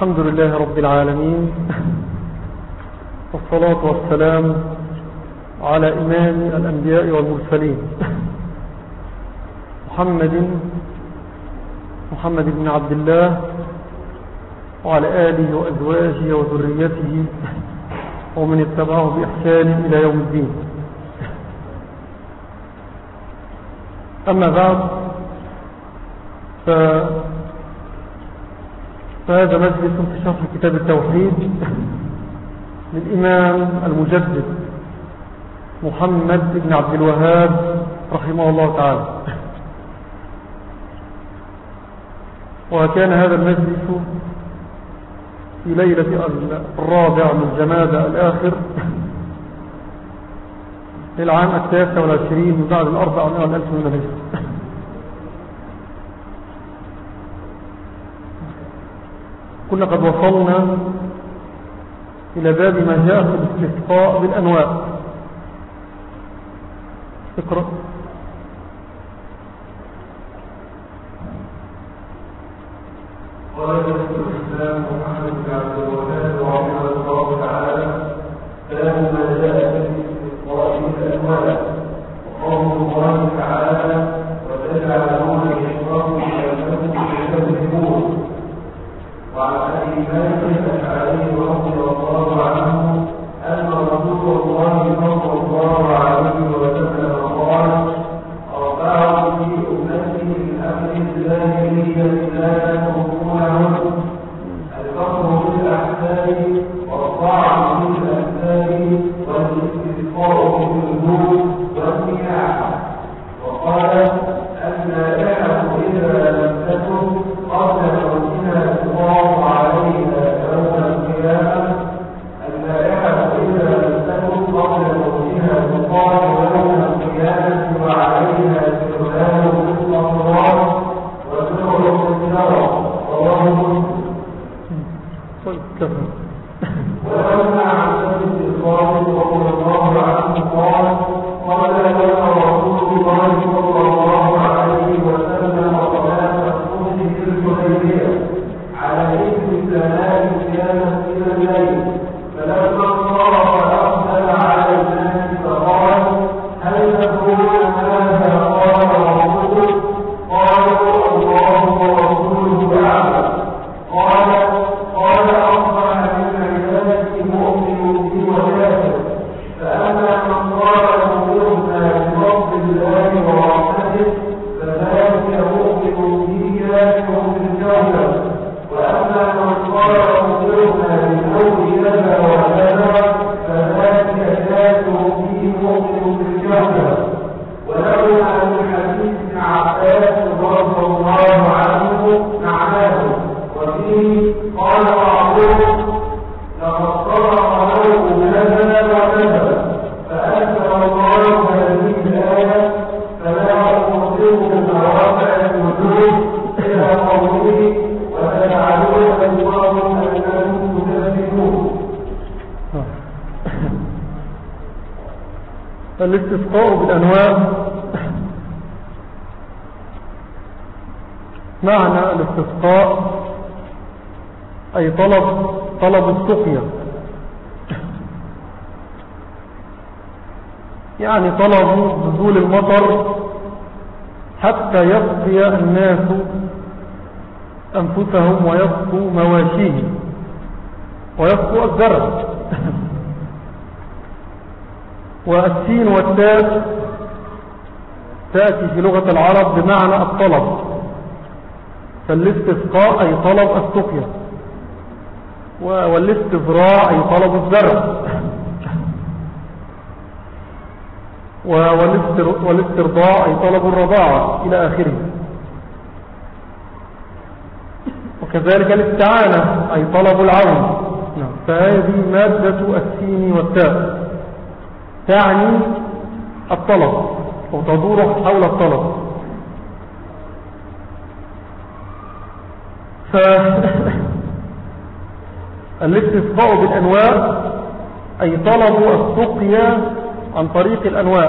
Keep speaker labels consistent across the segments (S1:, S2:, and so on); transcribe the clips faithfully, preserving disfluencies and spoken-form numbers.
S1: الحمد لله رب العالمين، والصلاة والسلام على إمام الأنبياء والمرسلين محمد محمد بن عبد الله وعلى آله وأزواجه وذريته ومن اتبعه بإحسان إلى يوم الدين. أما بعد، ف... فهذا مجلس في شرح كتاب التوحيد للإمام المجدد محمد بن عبد الوهاب رحمه الله تعالى. وكان هذا المجلس في ليلة الرابع من جمادى الآخر للعام التاسع والعشرين من بعد الأربع والألف من الهجرة. كنا قد وصلنا إلى باب ما جاء في الاستسقاء بالأنواع. اقرأ.
S2: قال الإسلام محمد بن عبد الوهاب رحمه الله تعالى: باب ما جاء في الاستسقاء بالأنواع. وقول الله تعالى: وتجعلون رزقكم أنكم تكذبون. وعن أبي مالك الأشعري رضي الله عنه أن رسول الله صلى الله عليه وسلم قال: أربعة في أمتي من أمر الجاهلية لا يتركونهن: الفقر بالأحساب، والطعن بالأنساب، والاستسقاء بالنور، والنياحة. وقال: النائحة إذا لم تكن قبل موتها تقام عليها يوم القيامة. النائحة إذا لم تكن قبل موتها تقام يوم القيامة وعليها سرمان بالأطراف وسرر بالنار. رواه مسلم. ولما عن ابي الخالد رضي الله عنه قال: قال لنا رسول الله صلى الله عليه وسلم صلاة الصبح في الحديبية على إثر السماء كانت إلى الليل، فلما انصرف أقبل على الناس فقال: هل تدرون ماذا قال رسول؟ قالوا: الله ورسوله أعلم. قال: قال: أصبح من عبادك مؤمن بي وكافر، فأما من قال مؤمنا برب الله ورحمته فذلك مؤمن بي كافر بالجنة، وأما من قال مؤمنا بالأمر كذا وكذا فذلك كافر بي مؤمن بالجنة. وله عن حديث ابن عباس رضي الله عنه معناه، وفيه قال بعضهم: لقد صدق له كذا وكذا، فأنزل الله هذه الآية: فلا أقسم بمواقع النجوم إلى قوله: وتجعلون الله أنكم تكذبون.
S1: الاستسقاء بالأنواع. معنى الاستسقاء أي طلب طلب السقيا، يعني طلب نزول المطر حتى يسقي الناس أنفسهم ويسقوا مواشيهم ويسقوا الزرع. والسين والتاء تأتي في لغة العرب بمعنى الطلب، فالاستسقاء أي طلب السقيا، والاستزراع أي طلب الزرع، والاسترضاع أي طلب الرضاعة إلى آخره. وكذلك الاستعانة أي طلب العون. فهذه مادة السين والتاء تعني الطلب وتدور حول الطلب. فالاستسقاء بالأنواع أي طلب السقيا عن طريق الأنواع.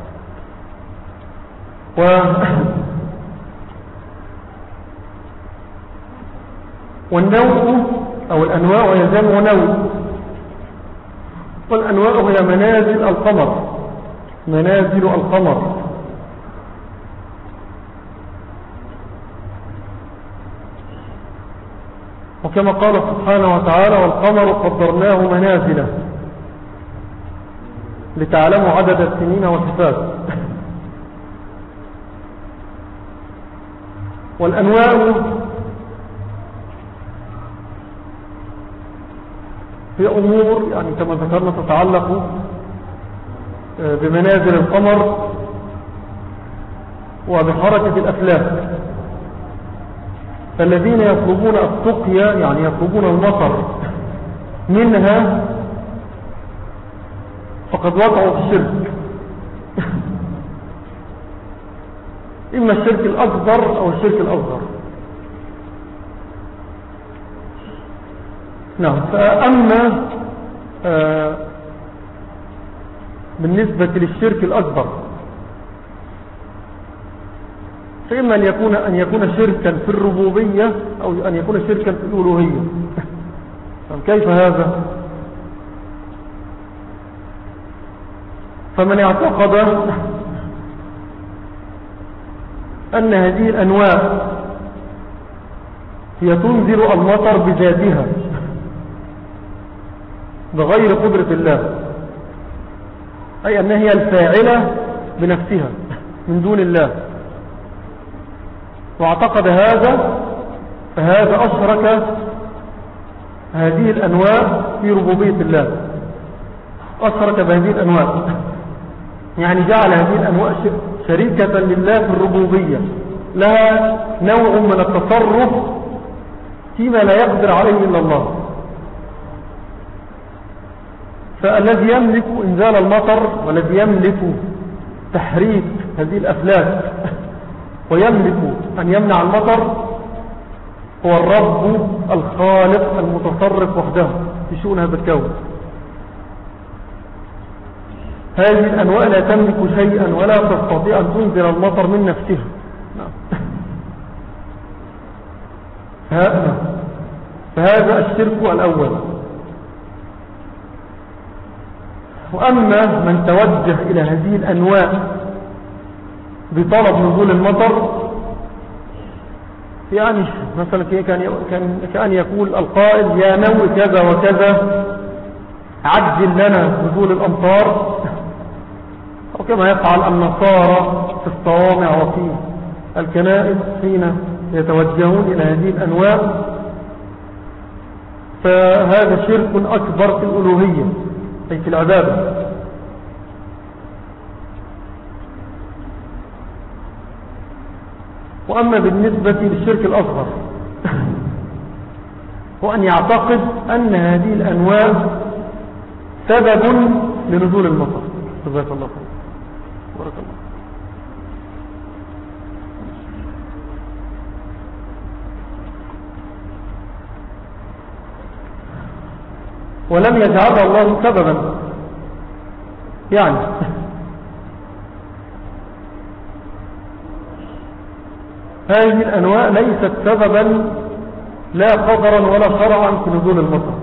S1: و والنوء أو الأنواع هي جمع نوع، والأنواع هي منازل القمر، منازل القمر. وكما قال سبحانه وتعالى والقمر قدرناه منازل لتعلموا عدد السنين والحساب. والأنواع في أمور يعني كما ذكرنا تتعلق بمنازل القمر وبحركة الأفلاك. فالذين يطلبون السقيا يعني يطلبون المطر منها فقد وقعوا في الشرك، إما الشرك الأكبر أو الشرك الأصغر. نعم. فأما آه بالنسبة للشرك الأكبر فإما أن يكون, أن يكون شركا في الربوبية أو أن يكون شركا في الألوهية. كيف هذا؟ فمن اعتقد أن هذه الأنواع هي تنزل المطر بذاتها بغير قدرة الله، أي أنها هي الفاعلة بنفسها من دون الله، واعتقد هذا فهذا أشرك هذه الأنواع في ربوبية الله، أشرك بهذه الأنواع، يعني جعل هذه الأنواع شريكة لله في الربوبية، لها نوع من التصرف فيما لا يقدر عليه إلا الله. فالذي يملك إنزال المطر والذي يملك تحريك هذه الأفلاك ويملك أن يمنع المطر هو الرب الخالق المتصرف وحده في شؤون هذا الكون. هذه الأنواع لا تملك شيئا ولا تستطيع أن تنزل المطر من نفسها. فهذا الشرك الأول. وأما من توجه إلى هذه الأنواع بطلب نزول المطر، يعني مثلا كأن يقول القائل يا نوء كذا وكذا عجل لنا نزول الأمطار، أو كما يفعل النصارى في الصوامع وفي الكنائس حين يتوجهون إلى هذه الأنواع، فهذا شرك أكبر في الألوهية أي في العبادة. وأما بالنسبة للشرك الأصغر هو أن يعتقد أن هذه الأنواع سبب لنزول المطر. جزاك الله خير، بارك الله. ولم يجعلها الله سببا، يعني هذه الأنواع ليست سببا لا قدرا ولا شرعا في نزول المطر.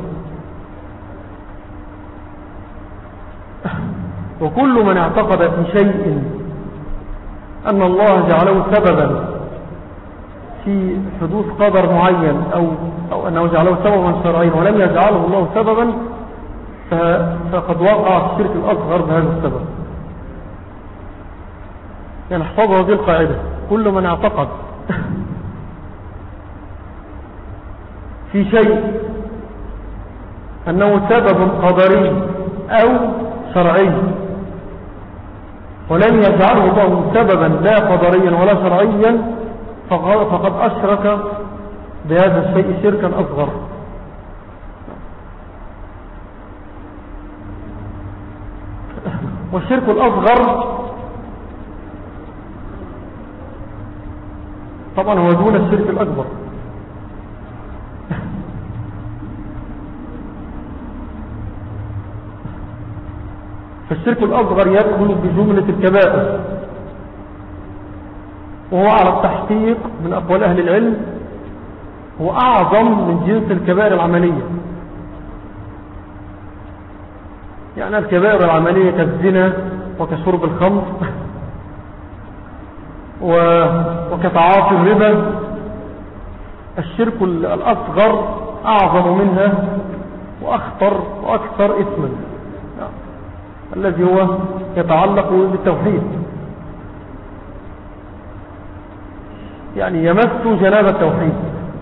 S1: وكل من اعتقد في شيء أن الله جعله سببا في حدوث قدر معين أو, أو أنه جعله سببا شرعيا ولم يجعله الله سببا فقد وقع في الشرك الأصغر بهذا السبب. يعني احفظوا هذه القاعدة: كل من اعتقد في شيء أنه سبب قدري أو شرعي ولم يجعله الله سببا لا قدريا ولا شرعيا فقد أشرك بهذا الشيء شركا أصغر. والشرك الأصغر طبعا هو دون الشرك الأكبر. فالشرك الأصغر يدخل بجملة الكبائر، وهو على التحقيق من أقوال أهل العلم هو أعظم من جنس الكبائر العملية. يعني الكبائر العملية كالزنا وكشرب الخمر وكتعاطي الربا، الشرك الأصغر أعظم منها وأخطر وأكثر إثما، الذي هو يتعلق بالتوحيد، يعني يمس جناب التوحيد.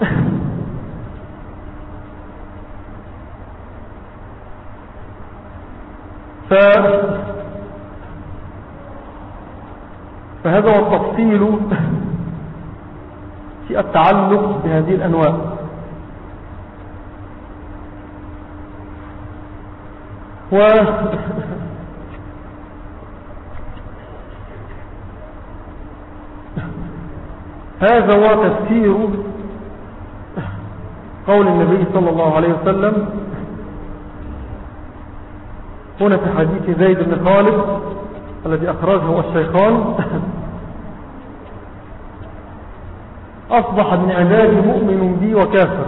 S1: ف... فهذا هو التفصيل في التعلق بهذه الأنواع. و هذا هو تفسير قول النبي صلى الله عليه وسلم هنا في حديث زيد بن خالد الذي أخرجه الشيخان: أصبح من عبادي مؤمن بي وكافر.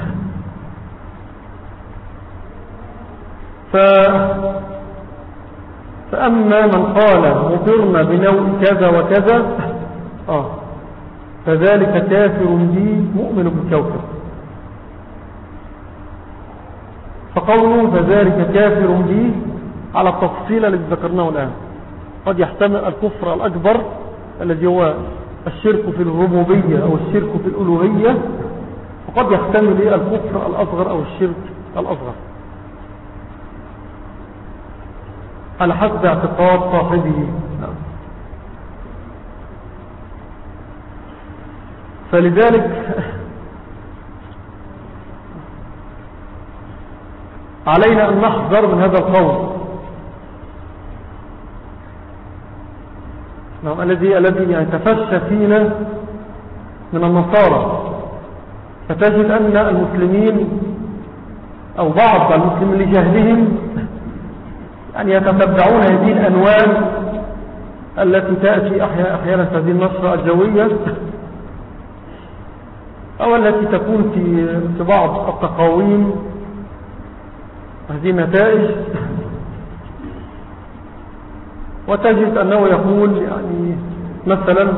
S1: ف... فأما من قال مطرنا بنوع كذا وكذا آه فذلك كافر بي مؤمن بالكوكب. فقوله فذلك كافر بي على التفصيل الذي ذكرناه الآن، قد يحتمل الكفر الأكبر الذي هو الشرك في الربوبية أو الشرك في الألوهية، وقد يحتمل الكفر الأصغر أو الشرك الأصغر على حسب اعتقاد صاحبه. فلذلك علينا أن نحذر من هذا القول نعم الذي الذي يعني تفشى فينا من النصارى. فتجد أن المسلمين أو بعض المسلمين لجهلهم يعني يتتبعون هذه الأنواع التي تأتي أحيانا في هذه النشرة الجوية أو التي تكون في في بعض التقاويم هذه النتائج، وتجد أنه يقول يعني مثلا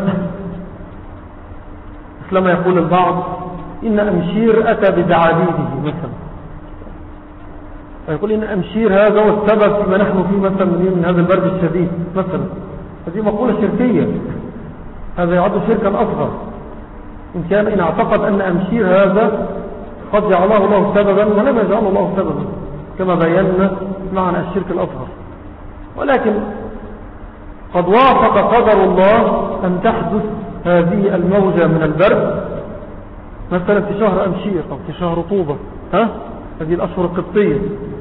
S1: مثلما يقول البعض إن أمشير أتى بدعابيده مثلا، فيقول إن أمشير هذا هو السبب فيما نحن فيه مثلا من هذا البرد الشديد مثلا. هذه مقولة شركية، هذا يعد شركا أصغر إن كان إن اعتقد أن أمشير هذا قد جعله الله سببا ولم يجعله الله سببا كما بينا معنى الشرك الأصغر. ولكن قد وافق قدر الله أن تحدث هذه الموجة من البرد مثلا في شهر أمشير أو في شهر طوبة، ها هذه الأشهر القبطية،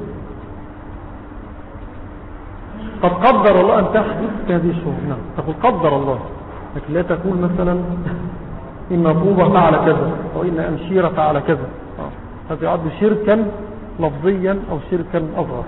S1: قد قدر الله أن تحدث في هذه الشهور. نعم تقول قدر الله، لكن لا تقول مثلا إن طوبة فعل كذا أو إن أمشير فعل كذا. هذا يعد شركا لفظيا أو شركا أصغر.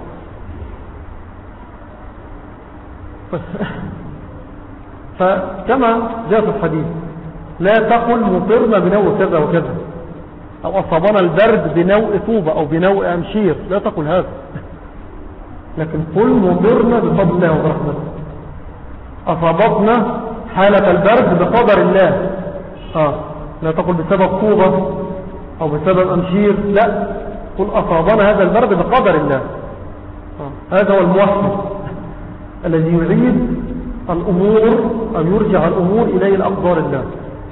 S1: فكما جاء في الحديث لا تقل مطرنا بنوع كذا وكذا أو أصابنا البرد بنوع طوبة أو بنوع أمشير، لا تقل هذا، لكن قل مطرنا بفضل الله وبرحمته، أصابتنا حالة البرد بقدر الله. آه. لا تقل بسبب طوبة أو بسبب أمشير، لا قل أصابنا هذا البرد بقدر الله. آه. هذا هو الموحد الذي يريد الأمور أو يرجع الأمور إليه الأقدار الله.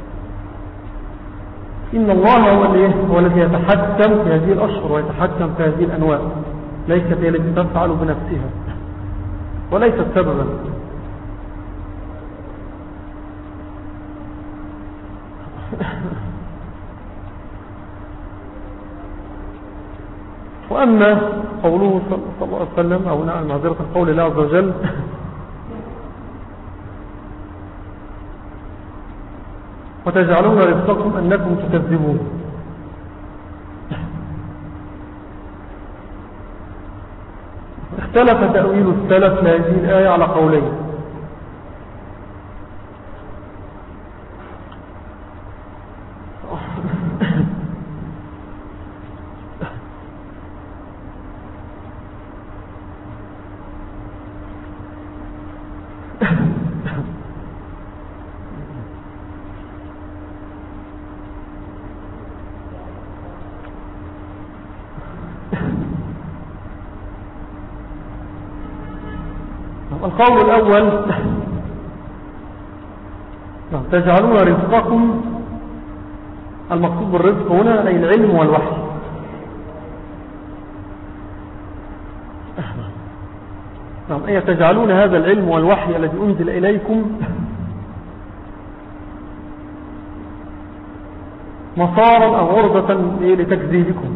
S1: إن الله هو الذي يتحكم في هذه الأشهر ويتحكم في هذه الأنواع، ليست هي التي تفعل بنفسها وليست سببا. وأما قوله صلى الله عليه وسلم أو نعم معذرة قول الله عز وجل وتجعلون رزقكم أنكم تكذبون، اختلف تأويل السلف لهذه الآية على قولين. القول الأول تجعلون رزقكم، المقصود بالرزق هنا أي العلم والوحي. أي تجعلون هذا العلم والوحي الذي أنزل إليكم مصارا أو عرضة لتكذيبكم.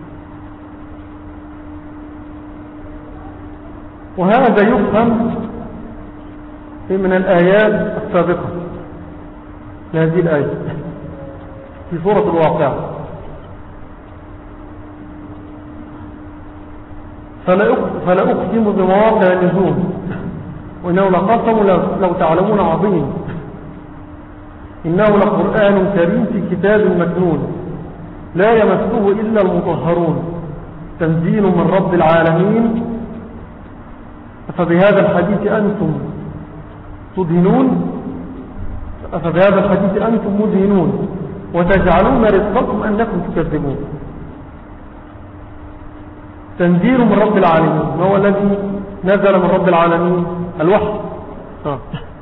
S1: وهذا يفهم من الآيات السابقة لهذه الآية في سورة الواقعة. فلا أقسم بمواقع النجوم وإنه لقسم لو تعلمون عظيم إنه لقرآن كريم في كتاب مكنون لا يمسه إلا المطهرون تنزيل من رب العالمين أفبهذا الحديث أنتم تدهنون أفبهذا الحديث أنتم مدهنون وتجعلون رزقكم أنكم تكذبون. تنزيل من رب العالمين، ما هو الذي نزل من رب العالمين؟ الوحي. آه.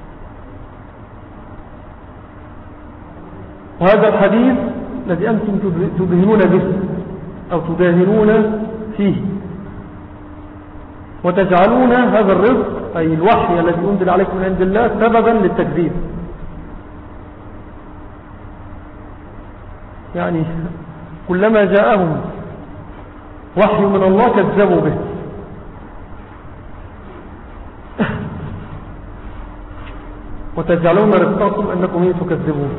S1: وهذا الحديث الذي أنتم تدهنون به أو تداهنون فيه وتجعلون هذا الرزق أي الوحي الذي أنزل عليكم من عند الله سببا للتكذيب. يعني كلما جاءهم وحي من الله كذبوا به. وتجعلون رزقكم أنكم هي تكذبون.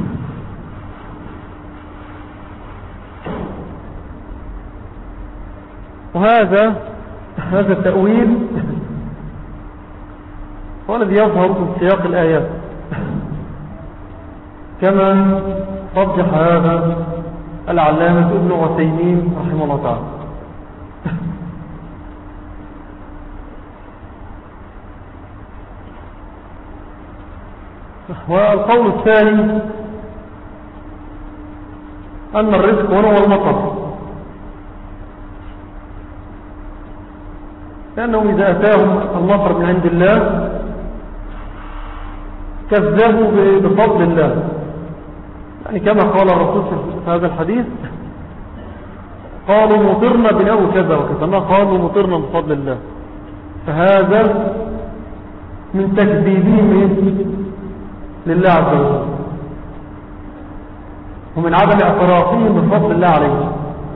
S1: وهذا هذا التأويل هو الذي يظهر في سياق الآيات كما رجح هذا العلامة ابن عثيمين رحمه الله تعالى. والقول الثاني أن الرزق هنا هو المطر، لأنه إذا أتاهم المطر من عند الله كذبوا بفضل الله، يعني كما قال الرسول في هذا الحديث قالوا مطرنا بناء كذا وكذا، ما قالوا مطرنا بفضل الله. فهذا من تكذيبهم لله عز وجل ومن عدم اعترافهم بفضل الله عليهم.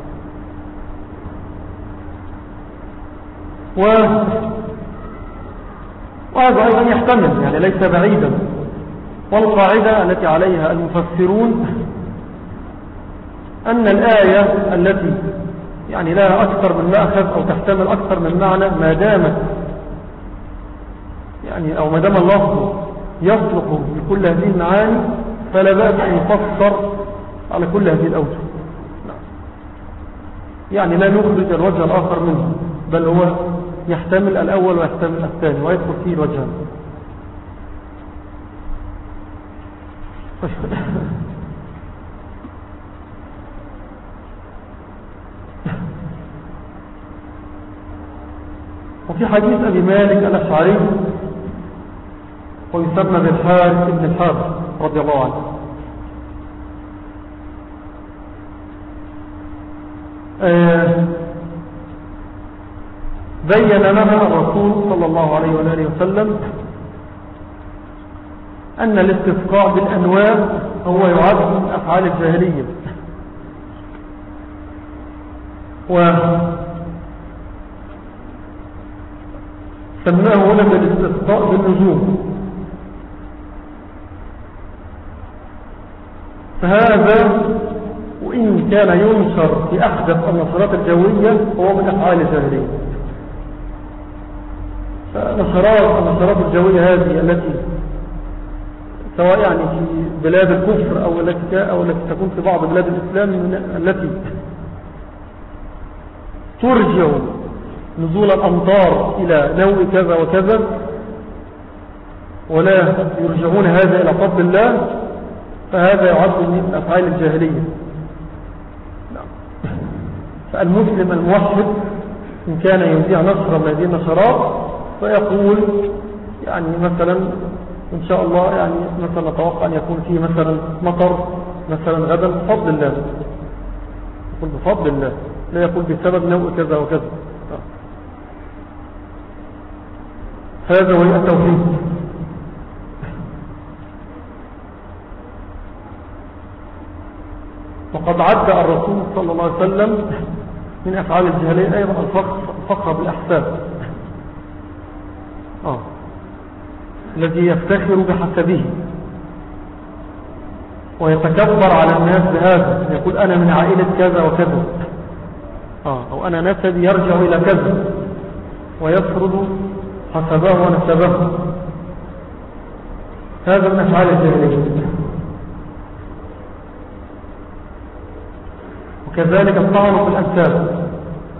S1: وهذا أيضا يحتمل، يعني ليس بعيدا. والقاعدة التي عليها المفسرون أن الآية التي يعني لها أكثر من مأخذ أو تحتمل أكثر من معنى ما دامت يعني أو ما دام اللفظ يصلح لكل هذه المعاني فلا بأس أن يفسر على كل هذه الأوجه، يعني لا نخرج الوجه الآخر منه، بل هو يحتمل الأول ويحتمل الثاني ويدخل فيه الوجهان. وفي حديث أبي مالك الأشعري ويسمى بالحارث بن الحارث رضي الله عنه آه بين لنا الرسول صلى الله عليه وآله وسلم أن الاستسقاء بالأنواع هو يعد من أفعال الجاهلية، وسماه هنا بالاستسقاء بالنجوم. فهذا وإن كان ينشر في أحدث النشرات الجوية هو من أفعال الجاهلية. فنشرات النشرات الجوية هذه التي سواء يعني في بلاد الكفر أو التي أو التي تكون في بعض بلاد الإسلام التي ترجع نزول الأمطار إلى نوع كذا وكذا ولا يرجعون هذا إلى فضل الله، فهذا يعد من أفعال الجاهلية. فالمسلم الموحد إن كان يذيع نشرة من هذه النشرات فيقول يعني مثلا إن شاء الله يعني مثلا نتوقع أن يكون فيه مثلا مطر مثلا غدا بفضل الله، يقول بفضل الله، لا يقول بسبب نوء كذا وكذا. هذا هو التوحيد. وقد عد الرسول صلى الله عليه وسلم من أفعال الجاهلية أيضا الفخر بالأحساب، آه. الذي يفتخر بحسبه ويتكبر على الناس بهذا، يقول أنا من عائلة كذا وكذا، آه. أو أنا نسبي يرجع إلى كذا، ويفرض حسبه ونسبه. هذا من أفعال الجاهلية. وكذلك الطعن في الأنساب،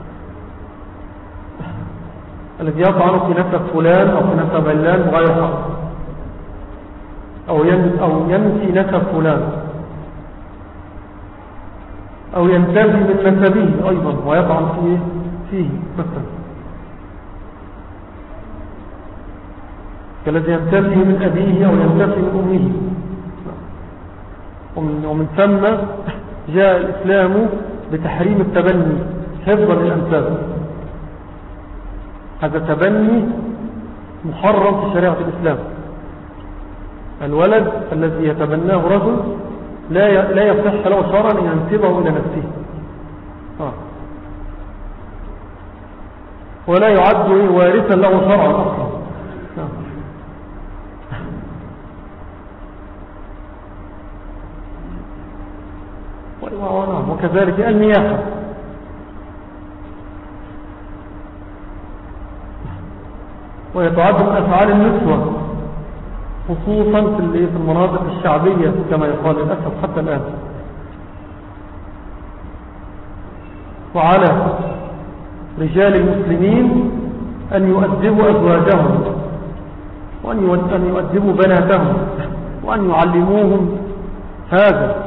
S1: الذي يطعن في نسب فلان أو في نسب علان بغير حق، أو أو ينفي نسب فلان، أو ينتفي من نسبه أيضا ويطعن فيه فيه مثلا، كالذي ينتفي من أبيه أو ينتفي من أمه. ومن, ومن ثم جاء الإسلام بتحريم التبني حفظا للأنساب. هذا تبني محرم في شريعة الإسلام. الولد الذي يتبناه رجل لا لا يصح له شرعا أن ينسبه إلى نفسه، آه. ولا يعد وارثا له شرعا أصلا، آه. وكذلك النياحة، ويتعد من أفعال النسوة خصوصا في المناطق الشعبية كما يقال للأسف حتى الآن. وعلى رجال المسلمين أن يؤدبوا أزواجهم وأن يؤدبوا بناتهم وأن يعلموهم هذا،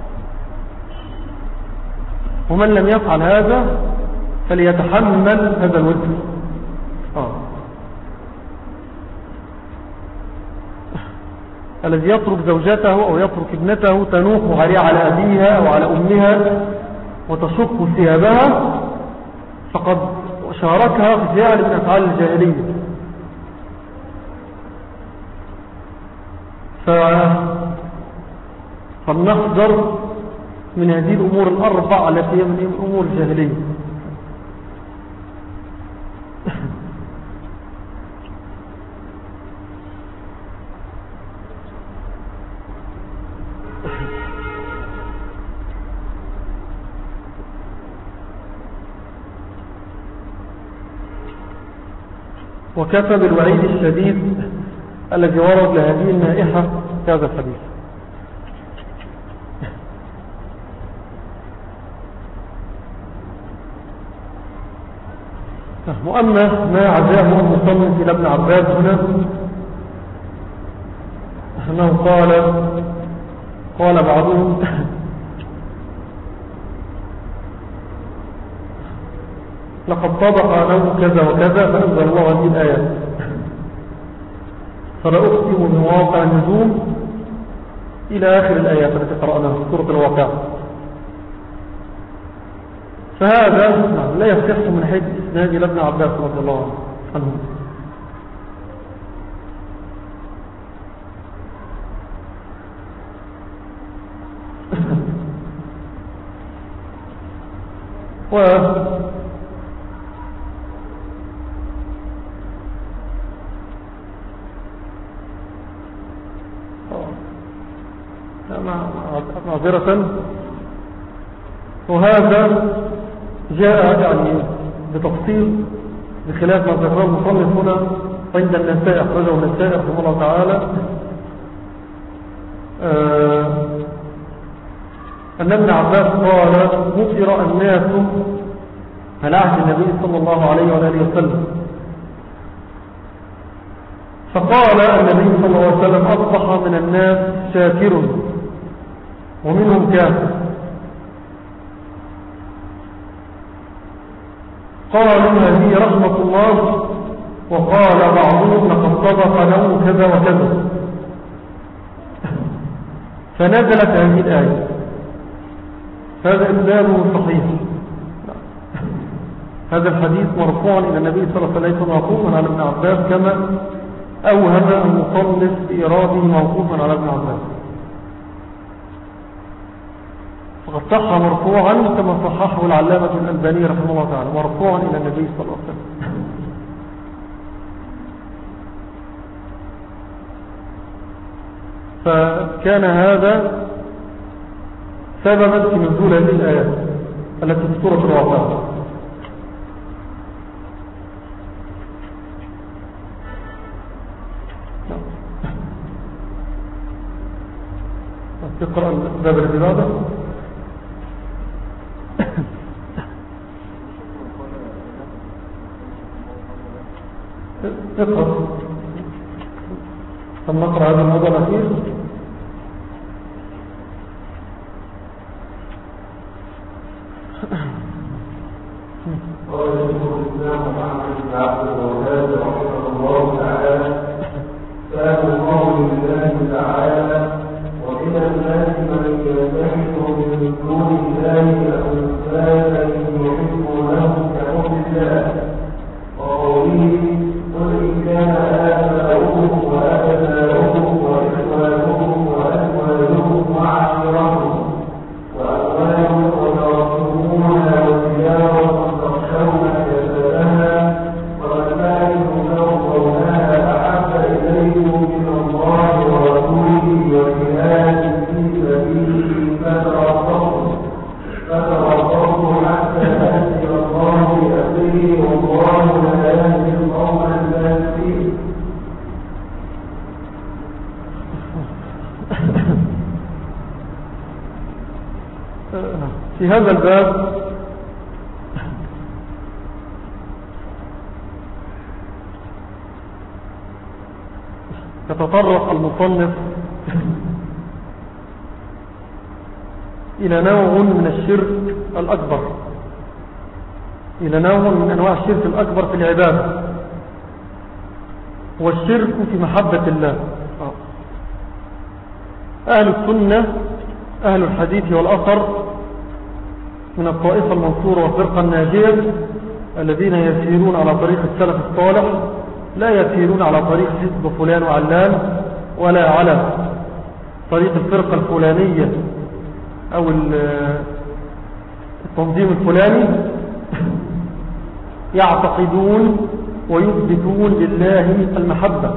S1: ومن لم يفعل هذا فليتحمل هذا الوزر. آه. الذي يترك زوجته أو يترك ابنته تنوح عليه على أبيها أو على أمها وتشق ثيابها فقد شاركها في فعل من أفعال الجاهلية. فلنحذر من هذه الأمور الأربع التي هي من أمور الجاهلية. وكفى بالوعيد الشديد الذي ورد لهذه النائحة هذا الحديث. وأما ما عزاه المصنف إلى ابن عباس هنا أنه قال قال بعضهم لقد طبق له كذا وكذا فأنزل الله هذه الآيات فلا أقسم بمواقع النجوم إلى آخر الآيات التي قرأناها في سورة الواقعة. فهذا لا يصح من حيث إسناد إلى ابن عباس رضي الله عنه. و معذرة. وهذا جاء يعني بتفصيل بخلاف ما ذكره المصنف هنا عند النساء، أخرجه النساء رحمه الله تعالى آه أن ابن عباس قال مطر الناس على عهد النبي صلى الله عليه وآله وسلم، فقال النبي صلى الله عليه وسلم أصبح من الناس شاكر ومنهم كافر. قالوا هذه رحمة الله، وقال بعضهم لقد صدق له كذا وكذا، فنزلت هذه الآية. هذا إسناده صحيح. هذا الحديث مرفوعا إلى النبي صلى الله عليه وسلم موقوفا على ابن عباس، كما أوهم المصنف في إراده موقوفا على ابن عباس، فقد صح مرفوعا كما صححه العلامة الألباني رحمه الله تعالى، مرفوعا إلى النبي صلى الله عليه وسلم. فكان هذا سببا في نزول هذه الآيات التي في سورة الواقعة. تقرأ باب العبادة. اقرأ. ثم نقرأ هذا الموضوع الأخير.
S2: قال شيخ الإسلام محمد بن عبد الوهاب رحمه الله تعالى: باب قول الله تعالى: ومن الناس من يتخذ من دون الله أندادا يحبونهم كحب الله، وقوله: قل إن كان آباؤهم وأبناؤهم وإخوانهم وأزواجهم وعشيرتهم وأموال وتركتموها وتجارة تخشون كسادها ومساكن ترضونها أحب إليكم من الله ورسوله وجهاد في سبيله فتربصوا فتربصوا حتى يأتي الله بأمره والله لا يهدي القوم الفاسقين.
S1: في هذا الباب يتطرق المصنف إلى نوع من الشرك الأكبر، إلى نوع من أنواع الشرك الأكبر في العبادة، والشرك في محبة الله. أهل السنة أهل الحديث والأثر من الطائفة المنصورة والفرقة الناجية الذين يسيرون على طريق السلف الصالح، لا يسيرون على طريق حزب فلان وعلان، ولا على طريق الفرقة الفلانية أو التنظيم الفلاني. يعتقدون ويثبتون لله المحبة،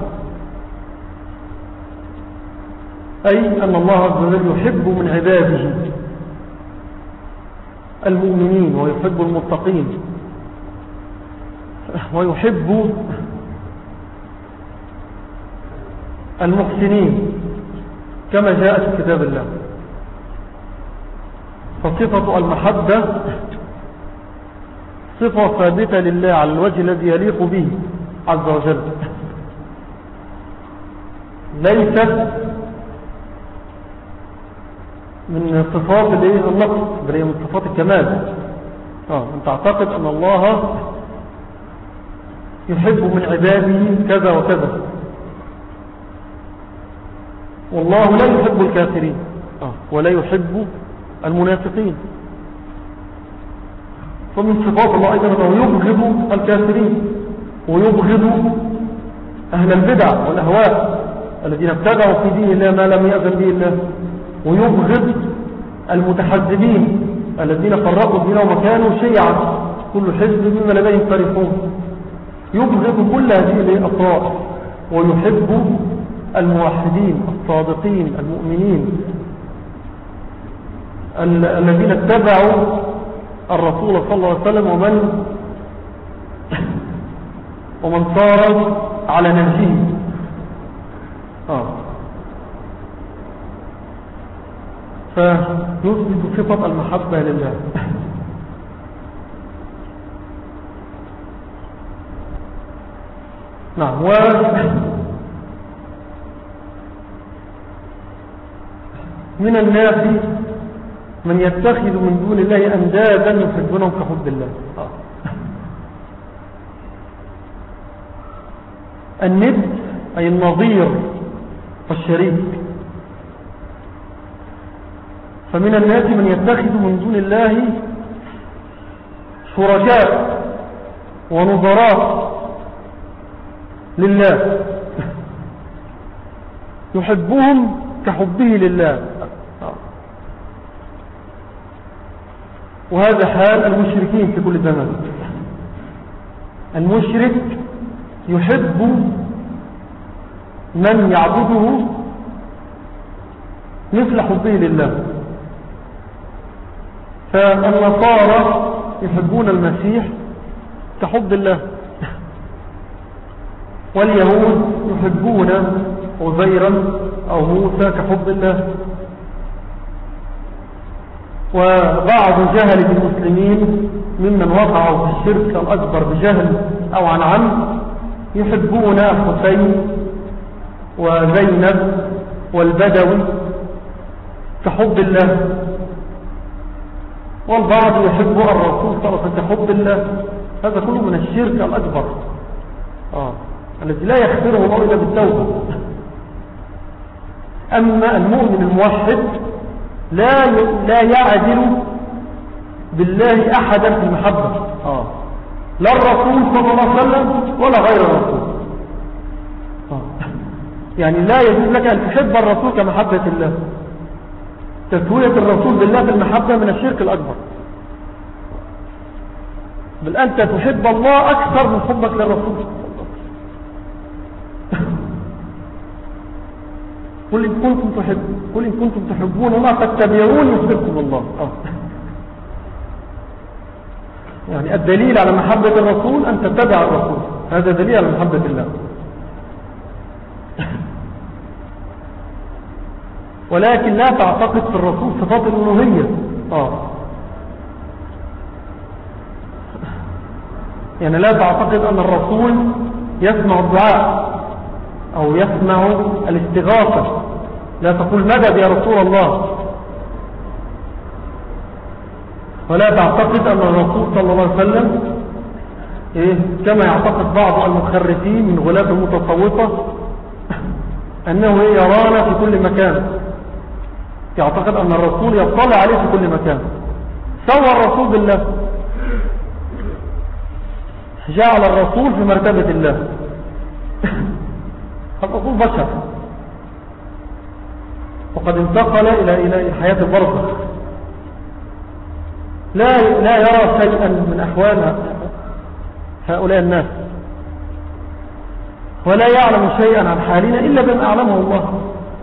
S1: أي أن الله عز وجل يحب من عباده المؤمنين ويحب المتقين ويحب المحسنين كما جاء في كتاب الله. فصفة المحبة صفة ثابتة لله على الوجه الذي يليق به عز وجل، ليست من صفات النقص بل هي من صفات الكمال. اه انت تعتقد ان الله يحب من عباده كذا وكذا، والله لا يحب الكافرين آه. ولا يحب المنافقين. فمن صفات الله أيضا أنه يبغض الكافرين ويبغض أهل البدع والأهواء الذين ابتدعوا في دين الله ما لم يأذن به الله، ويبغض المتحزبين الذين فرقوا الدين وكانوا شيعا كل حزب بما لديهم فرحون. يبغض كل هذه الأطراف ويحب الموحدين الصادقين المؤمنين الذين اتبعوا الرسول صلى الله عليه وسلم ومن ومن صار على نهجه. آه. فيثبت صفة المحبة لله. نعم. و من الناس من يتخذ من دون الله أندادا يحبونهم كحب الله. آه. الند أي النظير والشريك. فمن الناس من يتخذ من دون الله شركاء ونظراء لله يحبهم كحبه لله، وهذا حال المشركين في كل زمان. المشرك يحب من يعبده مثل حبه لله. فالنصارى يحبون المسيح كحب الله، واليهود يحبون عزيرا أو موسى كحب الله، وبعض جهلة المسلمين ممن وقعوا في الشرك الأكبر بجهل أو عن عمد يحبون الحسين وزينب والبدوي كحب الله، والبعض يحب الرسول صلى الله عليه وسلم كحب الله. هذا كله من الشرك الأكبر آه. الذي لا يغفره الله إلا بالتوبة. أما المؤمن الموحد لا لا يعدل بالله أحدا في المحبة آه. لا الرسول صلى الله عليه وسلم ولا غير الرسول آه. يعني لا يجوز لك أن تحب الرسول كمحبة الله. تسوية الرسول بالله في المحبة من الشرك الأكبر، بل أنت تحب الله أكثر من حبك للرسول. قل إن كنتم تحب قل إن كنتم تحبون الله فاتبعوني يحببكم الله آه. يعني الدليل على محبة الرسول أن تتبع الرسول، هذا دليل على محبة الله. ولكن لا تعتقد في الرسول صفات الألوهية آه. يعني لا تعتقد أن الرسول يسمع الدعاء أو يسمع الاستغاثة. لا تقول مدد يا رسول الله. ولا تعتقد أن الرسول صلى الله عليه وسلم إيه كما يعتقد بعض المخرفين من غلاة المتصوفة أنه يرانا في كل مكان. يعتقد أن الرسول يطلع عليه في كل مكان. سوى الرسول بالله، جعل الرسول في مرتبة الله. الرسول بشر وقد انتقل إلى إلى حياة البرزخ، لا لا يرى شيئا من أحوال هؤلاء الناس، ولا يعلم شيئا عن حالنا إلا بما أعلمه الله.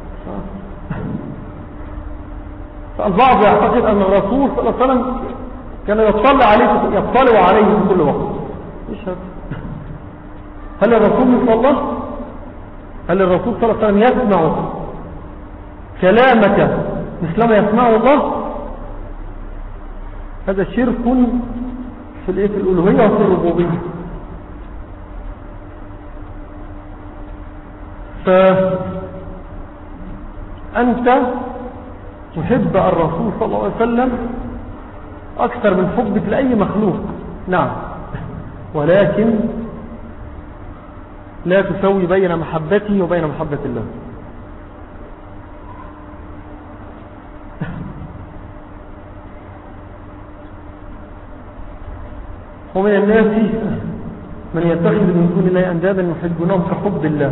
S1: فالبعض يعتقد أن الرسول صلى الله عليه وسلم كان يطلع عليه يطلع عليه في كل وقت. إيش هذا؟ هل الرسول مثل الله؟ هل الرسول صلى الله عليه وسلم يسمع كلامك مثلما يسمعه الله؟ هذا شرك في الايه في الألوهية وفي الربوبية. فأنت تحب الرسول صلى الله عليه وسلم أكثر من حبك لأي مخلوق، نعم، ولكن لا تسوي بين محبته وبين محبة الله. ومن الناس من يتخذ من دون الله أندادا يحبونهم كحب الله،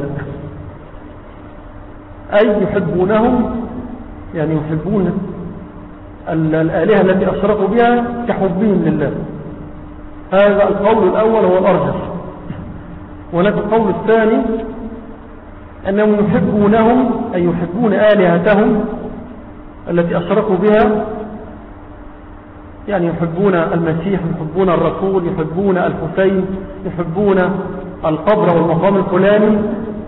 S1: أي يحبونهم يعني يحبون الآلهة التي أشركوا بها كحبهم لله. هذا القول الأول هو الأرجح. ولكن القول الثاني أنهم يحبونهم أي يحبون آلهتهم التي أشركوا بها، يعني يحبون المسيح، يحبون الرسول، يحبون الحسين، يحبون القبر والمقام الفلاني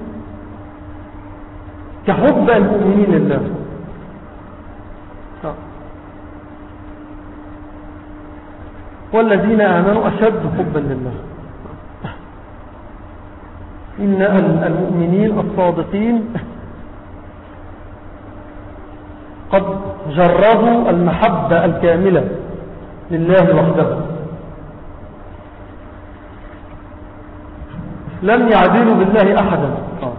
S1: كحب المؤمنين لله. والذين آمنوا أشد حبا لله. إن المؤمنين الصادقين قد جربوا المحبة الكاملة لله وحده. لم يعدلوا بالله أحدا.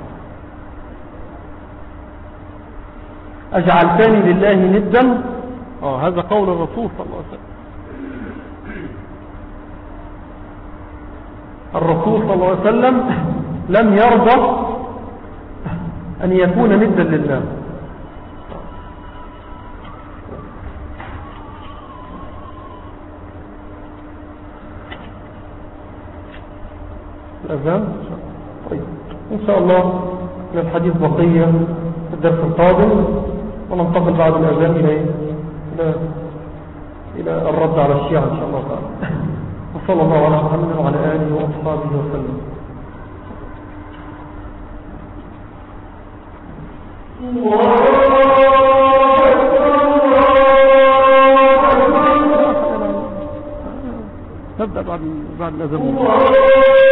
S1: أجعلتني لله ندا، آه هذا قول الرسول صلى الله عليه وسلم. الرسول صلى الله عليه وسلم لم يرضى أن يكون ندا لله. الأذان طيب إن شاء الله للحديث بقية في الدرس القادم، وننتقل بعد الأذان إلى إلى إلى الرد على الشيعة إن شاء الله تعالى. وصلى الله على محمد وعلى آله وأصحابه وسلم. نبدأ بعد بعد الأذان.